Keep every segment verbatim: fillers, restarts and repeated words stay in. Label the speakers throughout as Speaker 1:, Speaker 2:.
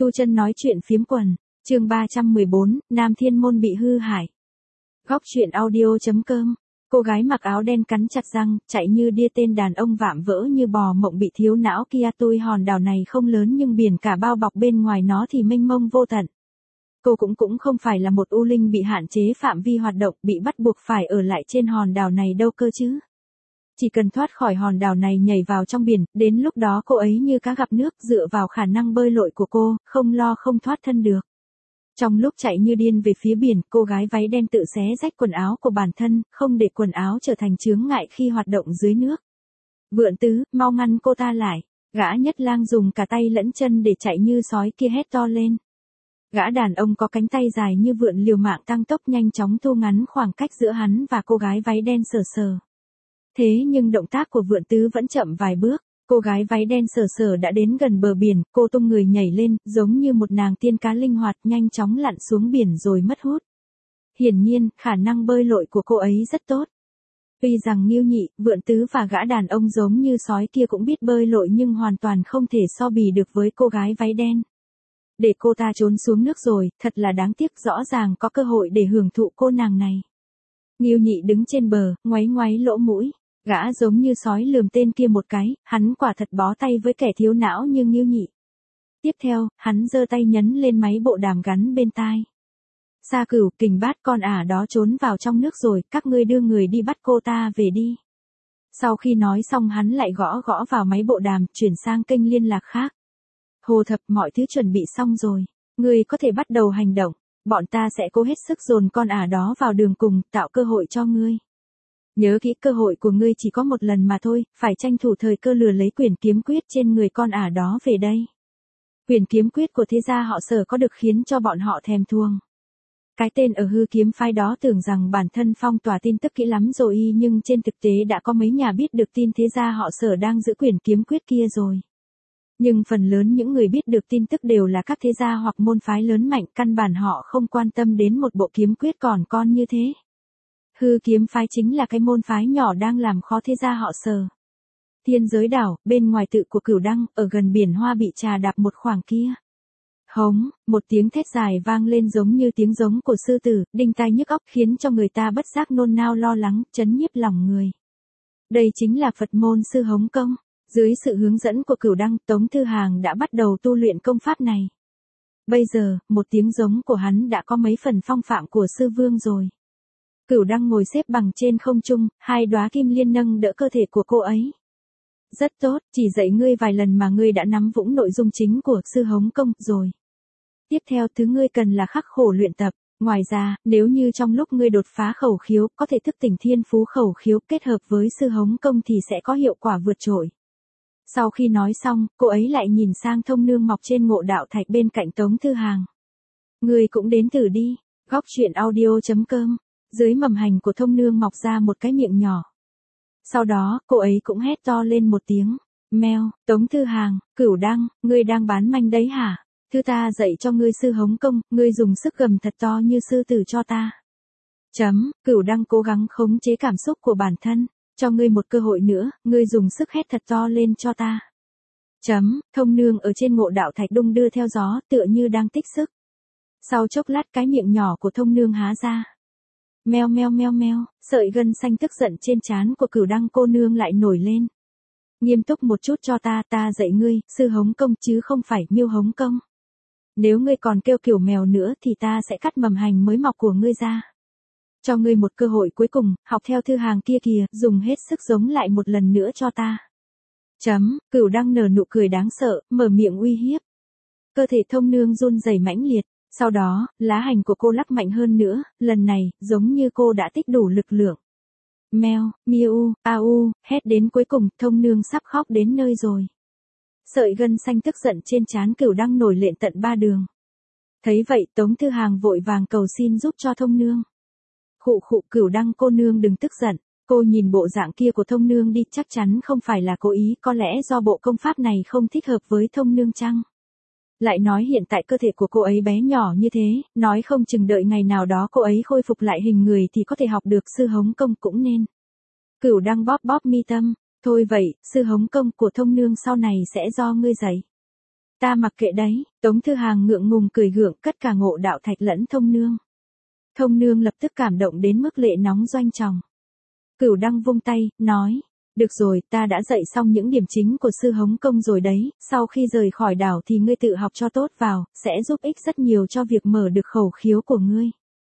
Speaker 1: Tu Chân nói chuyện phiếm quần, chương ba trăm mười bốn, Nam Thiên Môn bị hư hại. Góc truyện audio chấm com. Cô gái mặc áo đen cắn chặt răng, chạy như điên, tên đàn ông vạm vỡ như bò mộng bị thiếu não kia. Tôi hòn đảo này không lớn nhưng biển cả bao bọc bên ngoài nó thì mênh mông vô tận. Cô cũng cũng không phải là một u linh bị hạn chế phạm vi hoạt động, bị bắt buộc phải ở lại trên hòn đảo này đâu cơ chứ. Chỉ cần thoát khỏi hòn đảo này nhảy vào trong biển, đến lúc đó cô ấy như cá gặp nước, dựa vào khả năng bơi lội của cô, không lo không thoát thân được. Trong lúc chạy như điên về phía biển, cô gái váy đen tự xé rách quần áo của bản thân, không để quần áo trở thành chướng ngại khi hoạt động dưới nước. Vượn Tứ, mau ngăn cô ta lại. Gã Nhất Lang dùng cả tay lẫn chân để chạy như sói kia hét to lên. Gã đàn ông có cánh tay dài như vượn liều mạng tăng tốc nhanh chóng thu ngắn khoảng cách giữa hắn và cô gái váy đen sờ sờ. Thế nhưng động tác của Vượn Tứ vẫn chậm vài bước. Cô gái váy đen sờ sờ đã đến gần bờ biển, cô tung người nhảy lên, giống như một nàng tiên cá linh hoạt, nhanh chóng lặn xuống biển rồi mất hút. Hiển nhiên, khả năng bơi lội của cô ấy rất tốt. Tuy rằng Ngưu Nhị, Vượn Tứ và gã đàn ông giống như sói kia cũng biết bơi lội nhưng hoàn toàn không thể so bì được với cô gái váy đen. Để cô ta trốn xuống nước rồi, thật là đáng tiếc, rõ ràng có cơ hội để hưởng thụ cô nàng này. Ngưu Nhị đứng trên bờ, ngoáy ngoáy lỗ mũi. Gã giống như sói lườm tên kia một cái, hắn quả thật bó tay với kẻ thiếu não như Ngưu Nhị. Tiếp theo, hắn giơ tay nhấn lên máy bộ đàm gắn bên tai. Sa Cửu, Kình Bát, con ả đó trốn vào trong nước rồi, các ngươi đưa người đi bắt cô ta về đi. Sau khi nói xong hắn lại gõ gõ vào máy bộ đàm, chuyển sang kênh liên lạc khác. Hồ Thập, mọi thứ chuẩn bị xong rồi, ngươi có thể bắt đầu hành động, bọn ta sẽ cố hết sức dồn con ả đó vào đường cùng, tạo cơ hội cho ngươi. Nhớ kỹ, cơ hội của ngươi chỉ có một lần mà thôi, phải tranh thủ thời cơ lừa lấy quyển kiếm quyết trên người con ả đó về đây. Quyển kiếm quyết của thế gia họ Sở có được khiến cho bọn họ thèm thuồng. Cái tên ở hư kiếm phái đó tưởng rằng bản thân phong tỏa tin tức kỹ lắm rồi nhưng trên thực tế đã có mấy nhà biết được tin thế gia họ Sở đang giữ quyển kiếm quyết kia rồi. Nhưng phần lớn những người biết được tin tức đều là các thế gia hoặc môn phái lớn mạnh, căn bản họ không quan tâm đến một bộ kiếm quyết còn con như thế. Hư kiếm phái chính là cái môn phái nhỏ đang làm khó thế gia họ Sở. Thiên Giới đảo, bên ngoài tự của Cửu Đăng, ở gần biển Hoa bị trà đạp một khoảng kia. Hống, một tiếng thét dài vang lên giống như tiếng giống của sư tử, đinh tai nhức óc, khiến cho người ta bất giác nôn nao lo lắng, chấn nhiếp lòng người. Đây chính là Phật môn sư Hống Công. Dưới sự hướng dẫn của Cửu Đăng, Tống Thư Hàng đã bắt đầu tu luyện công pháp này. Bây giờ, một tiếng giống của hắn đã có mấy phần phong phạm của sư vương rồi. Cửu Đăng ngồi xếp bằng trên không trung, hai đóa kim liên nâng đỡ cơ thể của cô ấy. Rất tốt, chỉ dạy ngươi vài lần mà ngươi đã nắm vững nội dung chính của sư Hống Công rồi. Tiếp theo thứ ngươi cần là khắc khổ luyện tập. Ngoài ra, nếu như trong lúc ngươi đột phá khẩu khiếu, có thể thức tỉnh thiên phú khẩu khiếu kết hợp với sư Hống Công thì sẽ có hiệu quả vượt trội. Sau khi nói xong, cô ấy lại nhìn sang Thông Nương mọc trên Ngộ Đạo Thạch bên cạnh Tống Thư Hàng. Ngươi cũng đến thử đi. Góc truyện audio chấm com. Dưới mầm hành của Thông Nương mọc ra một cái miệng nhỏ. Sau đó, cô ấy cũng hét to lên một tiếng. Meo, Tống Thư Hàng, Cửu Đăng, ngươi đang bán manh đấy hả? Thứ ta dạy cho ngươi sư Hống Công, ngươi dùng sức gầm thật to như sư tử cho ta. Chấm, Cửu Đăng cố gắng khống chế cảm xúc của bản thân. Cho ngươi một cơ hội nữa, ngươi dùng sức hét thật to lên cho ta. Chấm, Thông Nương ở trên Ngộ Đạo Thạch đung đưa theo gió, tựa như đang tích sức. Sau chốc lát cái miệng nhỏ của Thông Nương há ra. Meo meo meo meo, sợi gân xanh tức giận trên trán của Cửu Đăng cô nương lại nổi lên. Nghiêm túc một chút cho ta, ta dạy ngươi, sư Hống Công chứ không phải Miêu Hống Công. Nếu ngươi còn kêu kiểu mèo nữa thì ta sẽ cắt mầm hành mới mọc của ngươi ra. Cho ngươi một cơ hội cuối cùng, học theo Thư Hàng kia kìa, dùng hết sức giống lại một lần nữa cho ta. Chấm, Cửu Đăng nở nụ cười đáng sợ, mở miệng uy hiếp. Cơ thể Thông Nương run rẩy mãnh liệt, sau đó, lá hành của cô lắc mạnh hơn nữa, lần này, giống như cô đã tích đủ lực lượng. Meo, miu, au, hét đến cuối cùng, Thông Nương sắp khóc đến nơi rồi. Sợi gân xanh tức giận trên trán Cửu Đăng nổi lên tận ba đường. Thấy vậy, Tống Thư Hàng vội vàng cầu xin giúp cho Thông Nương. Khụ khụ, Cửu Đăng cô nương đừng tức giận, cô nhìn bộ dạng kia của Thông Nương đi, chắc chắn không phải là cố ý, có lẽ do bộ công pháp này không thích hợp với Thông Nương chăng? Lại nói hiện tại cơ thể của cô ấy bé nhỏ như thế, nói không chừng đợi ngày nào đó cô ấy khôi phục lại hình người thì có thể học được sư Hống Công cũng nên. Cửu Đăng bóp bóp mi tâm, thôi vậy, sư Hống Công của Thông Nương sau này sẽ do ngươi dạy. Ta mặc kệ đấy, Tống Thư Hàng ngượng ngùng cười gượng, cất cả Ngộ Đạo Thạch lẫn Thông Nương. Thông Nương lập tức cảm động đến mức lệ nóng doanh tròng. Cửu Đăng vung tay, nói, được rồi, ta đã dạy xong những điểm chính của sư Hống Công rồi đấy, sau khi rời khỏi đảo thì ngươi tự học cho tốt vào, sẽ giúp ích rất nhiều cho việc mở được khẩu khiếu của ngươi.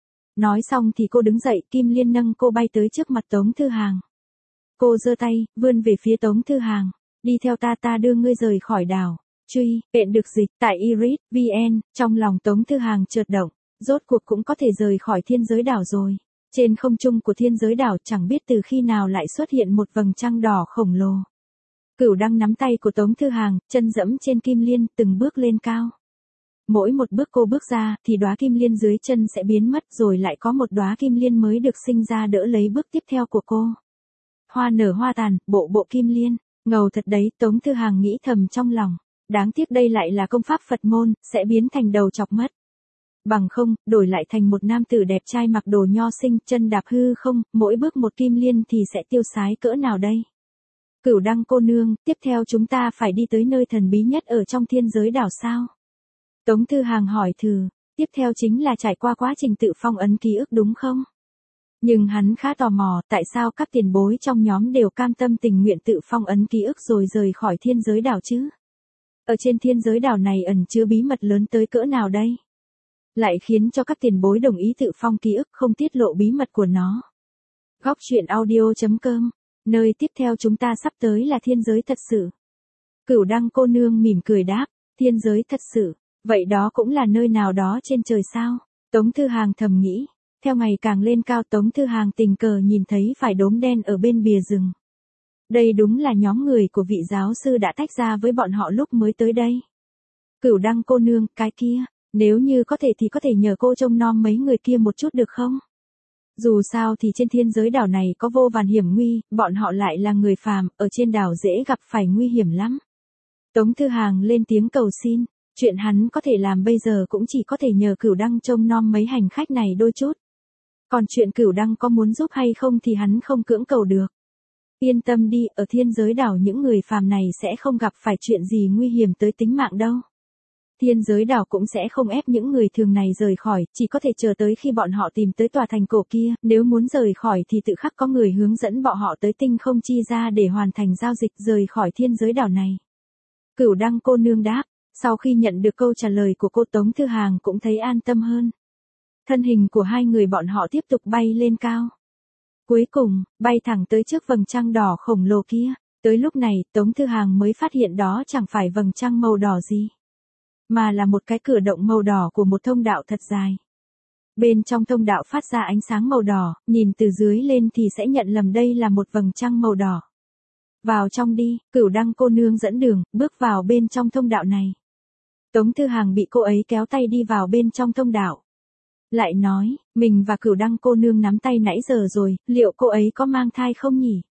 Speaker 1: Nói xong thì cô đứng dậy, Kim Liên nâng cô bay tới trước mặt Tống Thư Hàng. Cô giơ tay, vươn về phía Tống Thư Hàng, đi theo ta, ta đưa ngươi rời khỏi đảo. Truy,ện được dịch, tại Iris, vê en, trong lòng Tống Thư Hàng chợt động, rốt cuộc cũng có thể rời khỏi thiên giới đảo rồi. Trên không trung của thiên giới đảo chẳng biết từ khi nào lại xuất hiện một vầng trăng đỏ khổng lồ. Cửu Đăng nắm tay của Tống Thư Hàng, chân dẫm trên kim liên, từng bước lên cao. Mỗi một bước cô bước ra, thì đóa kim liên dưới chân sẽ biến mất, rồi lại có một đóa kim liên mới được sinh ra đỡ lấy bước tiếp theo của cô. Hoa nở hoa tàn, bộ bộ kim liên, ngầu thật đấy, Tống Thư Hàng nghĩ thầm trong lòng. Đáng tiếc đây lại là công pháp Phật môn, sẽ biến thành đầu chọc mất. Bằng không, đổi lại thành một nam tử đẹp trai mặc đồ nho sinh, chân đạp hư không, mỗi bước một kim liên thì sẽ tiêu sái cỡ nào đây? Cửu Đăng cô nương, tiếp theo chúng ta phải đi tới nơi thần bí nhất ở trong thiên giới đảo sao? Tống Thư Hàng hỏi thử, tiếp theo chính là trải qua quá trình tự phong ấn ký ức đúng không? Nhưng hắn khá tò mò, tại sao các tiền bối trong nhóm đều cam tâm tình nguyện tự phong ấn ký ức rồi rời khỏi thiên giới đảo chứ? Ở trên thiên giới đảo này ẩn chứa bí mật lớn tới cỡ nào đây? Lại khiến cho các tiền bối đồng ý tự phong ký ức không tiết lộ bí mật của nó. Góc truyện audio chấm com, nơi tiếp theo chúng ta sắp tới là thiên giới thật sự. Cửu Đăng cô nương mỉm cười đáp, thiên giới thật sự, vậy đó cũng là nơi nào đó trên trời sao? Tống Thư Hàng thầm nghĩ, theo ngày càng lên cao Tống Thư Hàng tình cờ nhìn thấy vài đốm đen ở bên bìa rừng. Đây đúng là nhóm người của vị giáo sư đã tách ra với bọn họ lúc mới tới đây. Cửu Đăng cô nương, cái kia, nếu như có thể thì có thể nhờ cô trông nom mấy người kia một chút được không? Dù sao thì trên thiên giới đảo này có vô vàn hiểm nguy, bọn họ lại là người phàm, ở trên đảo dễ gặp phải nguy hiểm lắm. Tống Thư Hàng lên tiếng cầu xin, chuyện hắn có thể làm bây giờ cũng chỉ có thể nhờ Cửu Đăng trông nom mấy hành khách này đôi chút. Còn chuyện Cửu Đăng có muốn giúp hay không thì hắn không cưỡng cầu được. Yên tâm đi, ở thiên giới đảo những người phàm này sẽ không gặp phải chuyện gì nguy hiểm tới tính mạng đâu. Thiên giới đảo cũng sẽ không ép những người thường này rời khỏi, chỉ có thể chờ tới khi bọn họ tìm tới tòa thành cổ kia, nếu muốn rời khỏi thì tự khắc có người hướng dẫn bọn họ tới tinh không chi ra để hoàn thành giao dịch rời khỏi thiên giới đảo này. Cửu Đăng cô nương đáp, sau khi nhận được câu trả lời của cô Tống Thư Hàng cũng thấy an tâm hơn. Thân hình của hai người bọn họ tiếp tục bay lên cao. Cuối cùng, bay thẳng tới trước vầng trăng đỏ khổng lồ kia, tới lúc này Tống Thư Hàng mới phát hiện đó chẳng phải vầng trăng màu đỏ gì, mà là một cái cửa động màu đỏ của một thông đạo thật dài. Bên trong thông đạo phát ra ánh sáng màu đỏ, nhìn từ dưới lên thì sẽ nhận lầm đây là một vầng trăng màu đỏ. Vào trong đi, Cửu Đăng cô nương dẫn đường, bước vào bên trong thông đạo này. Tống Thư Hàng bị cô ấy kéo tay đi vào bên trong thông đạo. Lại nói, mình và Cửu Đăng cô nương nắm tay nãy giờ rồi, liệu cô ấy có mang thai không nhỉ?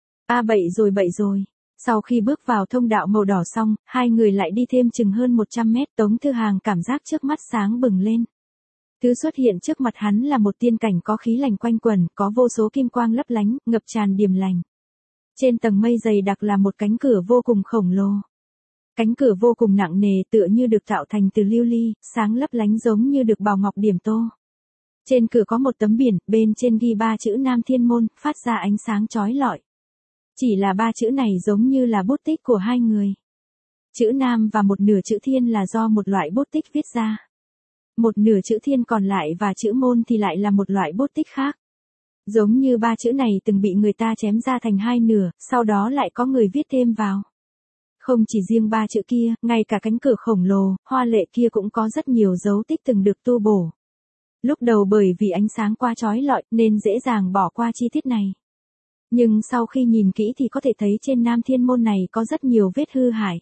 Speaker 1: À bậy rồi bậy rồi. Sau khi bước vào thông đạo màu đỏ xong, hai người lại đi thêm chừng hơn một trăm mét, Tống Thư Hàng cảm giác trước mắt sáng bừng lên. Thứ xuất hiện trước mặt hắn là một tiên cảnh có khí lành quanh quẩn, có vô số kim quang lấp lánh, ngập tràn điềm lành. Trên tầng mây dày đặc là một cánh cửa vô cùng khổng lồ. Cánh cửa vô cùng nặng nề tựa như được tạo thành từ lưu ly, sáng lấp lánh giống như được bào ngọc điểm tô. Trên cửa có một tấm biển, bên trên ghi ba chữ Nam Thiên Môn, phát ra ánh sáng chói lọi. Chỉ là ba chữ này giống như là bút tích của hai người. Chữ Nam và một nửa chữ Thiên là do một loại bút tích viết ra. Một nửa chữ Thiên còn lại và chữ Môn thì lại là một loại bút tích khác. Giống như ba chữ này từng bị người ta chém ra thành hai nửa, sau đó lại có người viết thêm vào. Không chỉ riêng ba chữ kia, ngay cả cánh cửa khổng lồ, hoa lệ kia cũng có rất nhiều dấu tích từng được tu bổ. Lúc đầu bởi vì ánh sáng quá chói lọi nên dễ dàng bỏ qua chi tiết này. Nhưng sau khi nhìn kỹ thì có thể thấy trên Nam Thiên Môn này có rất nhiều vết hư hại.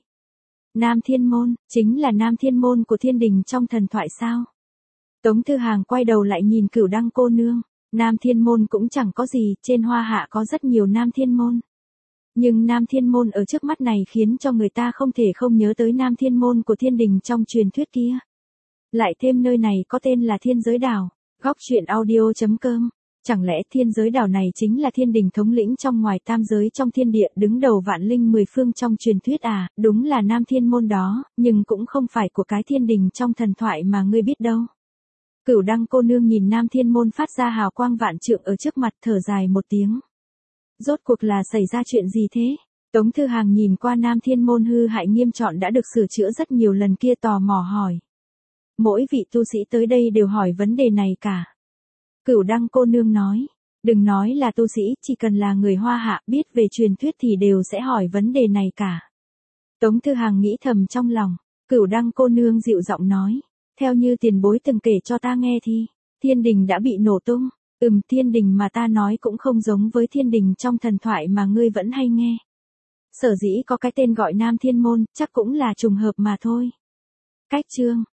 Speaker 1: Nam Thiên Môn, chính là Nam Thiên Môn của thiên đình trong thần thoại sao? Tống Thư Hàng quay đầu lại nhìn Cửu Đăng cô nương. Nam Thiên Môn cũng chẳng có gì, trên hoa hạ có rất nhiều Nam Thiên Môn. Nhưng Nam Thiên Môn ở trước mắt này khiến cho người ta không thể không nhớ tới Nam Thiên Môn của thiên đình trong truyền thuyết kia. Lại thêm nơi này có tên là thiên giới đảo. Góc truyện audio chấm com Chẳng lẽ thiên giới đảo này chính là thiên đình thống lĩnh trong ngoài tam giới trong thiên địa đứng đầu vạn linh mười phương trong truyền thuyết à, đúng là Nam Thiên Môn đó, nhưng cũng không phải của cái thiên đình trong thần thoại mà ngươi biết đâu. Cửu Đăng cô nương nhìn Nam Thiên Môn phát ra hào quang vạn trượng ở trước mặt thở dài một tiếng. Rốt cuộc là xảy ra chuyện gì thế? Tống Thư Hàng nhìn qua Nam Thiên Môn hư hại nghiêm trọng đã được sửa chữa rất nhiều lần kia tò mò hỏi. Mỗi vị tu sĩ tới đây đều hỏi vấn đề này cả. Cửu Đăng cô nương nói, đừng nói là tu sĩ, chỉ cần là người Hoa Hạ biết về truyền thuyết thì đều sẽ hỏi vấn đề này cả. Tống Thư Hàng nghĩ thầm trong lòng, Cửu Đăng cô nương dịu giọng nói, theo như tiền bối từng kể cho ta nghe thì, thiên đình đã bị nổ tung, ừm thiên đình mà ta nói cũng không giống với thiên đình trong thần thoại mà ngươi vẫn hay nghe. Sở dĩ có cái tên gọi Nam Thiên Môn, chắc cũng là trùng hợp mà thôi. Cách chương